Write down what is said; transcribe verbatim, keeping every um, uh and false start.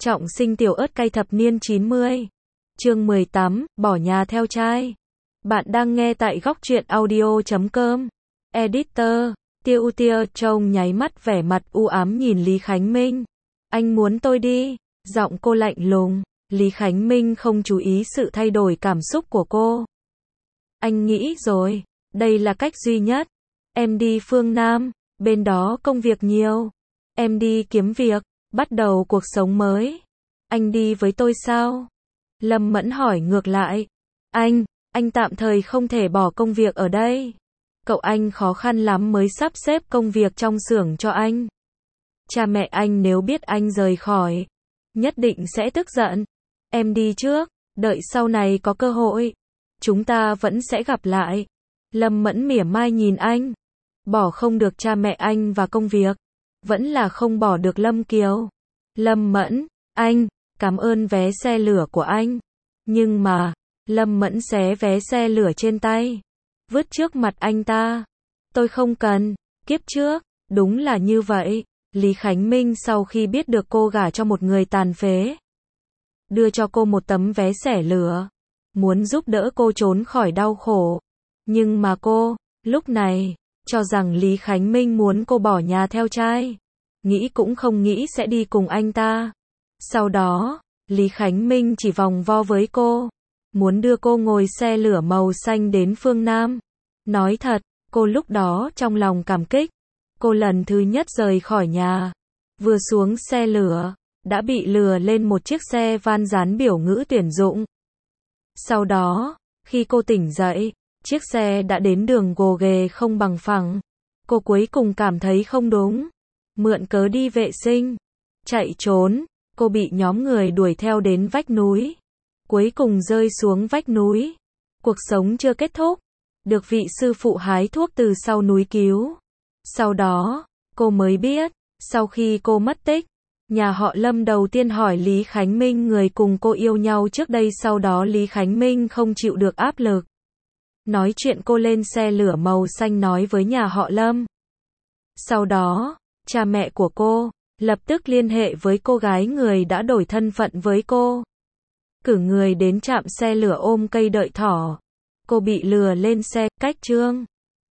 Trọng sinh tiểu ớt cay thập niên chín mươi. Chương mười tám, bỏ nhà theo trai. Bạn đang nghe tại góc truyện audio chấm com. Editor, Tiêu Tia trông nháy mắt vẻ mặt u ám nhìn Lý Khánh Minh. Anh muốn tôi đi. Giọng cô lạnh lùng. Lý Khánh Minh không chú ý sự thay đổi cảm xúc của cô. Anh nghĩ rồi, đây là cách duy nhất. Em đi phương Nam, bên đó công việc nhiều. Em đi kiếm việc, bắt đầu cuộc sống mới. Anh đi với tôi sao? Lâm Mẫn hỏi ngược lại. Anh, anh tạm thời không thể bỏ công việc ở đây. Cậu anh khó khăn lắm mới sắp xếp công việc trong xưởng cho anh. Cha mẹ anh nếu biết anh rời khỏi, nhất định sẽ tức giận. Em đi trước, đợi sau này có cơ hội, chúng ta vẫn sẽ gặp lại. Lâm Mẫn mỉa mai nhìn anh. Bỏ không được cha mẹ anh và công việc, vẫn là không bỏ được Lâm Kiều. Lâm Mẫn, anh, cảm ơn vé xe lửa của anh. Nhưng mà, Lâm Mẫn xé vé xe lửa trên tay, vứt trước mặt anh ta. Tôi không cần, kiếp trước, đúng là như vậy. Lý Khánh Minh sau khi biết được cô gả cho một người tàn phế, đưa cho cô một tấm vé xẻ lửa, muốn giúp đỡ cô trốn khỏi đau khổ. Nhưng mà cô, lúc này, cho rằng Lý Khánh Minh muốn cô bỏ nhà theo trai. Nghĩ cũng không nghĩ sẽ đi cùng anh ta. Sau đó, Lý Khánh Minh chỉ vòng vo với cô, muốn đưa cô ngồi xe lửa màu xanh đến phương Nam. Nói thật, cô lúc đó trong lòng cảm kích. Cô lần thứ nhất rời khỏi nhà, vừa xuống xe lửa, đã bị lừa lên một chiếc xe van dán biểu ngữ tuyển dụng. Sau đó, khi cô tỉnh dậy, chiếc xe đã đến đường gồ ghề không bằng phẳng. Cô cuối cùng cảm thấy không đúng, mượn cớ đi vệ sinh, chạy trốn. Cô bị nhóm người đuổi theo đến vách núi, cuối cùng rơi xuống vách núi. Cuộc sống chưa kết thúc, được vị sư phụ hái thuốc từ sau núi cứu. Sau đó, cô mới biết, sau khi cô mất tích, nhà họ Lâm đầu tiên hỏi Lý Khánh Minh người cùng cô yêu nhau trước đây. Sau đó Lý Khánh Minh không chịu được áp lực, nói chuyện cô lên xe lửa màu xanh nói với nhà họ Lâm. Sau đó, cha mẹ của cô lập tức liên hệ với cô gái người đã đổi thân phận với cô, cử người đến trạm xe lửa ôm cây đợi thỏ. Cô bị lừa lên xe, cách Trương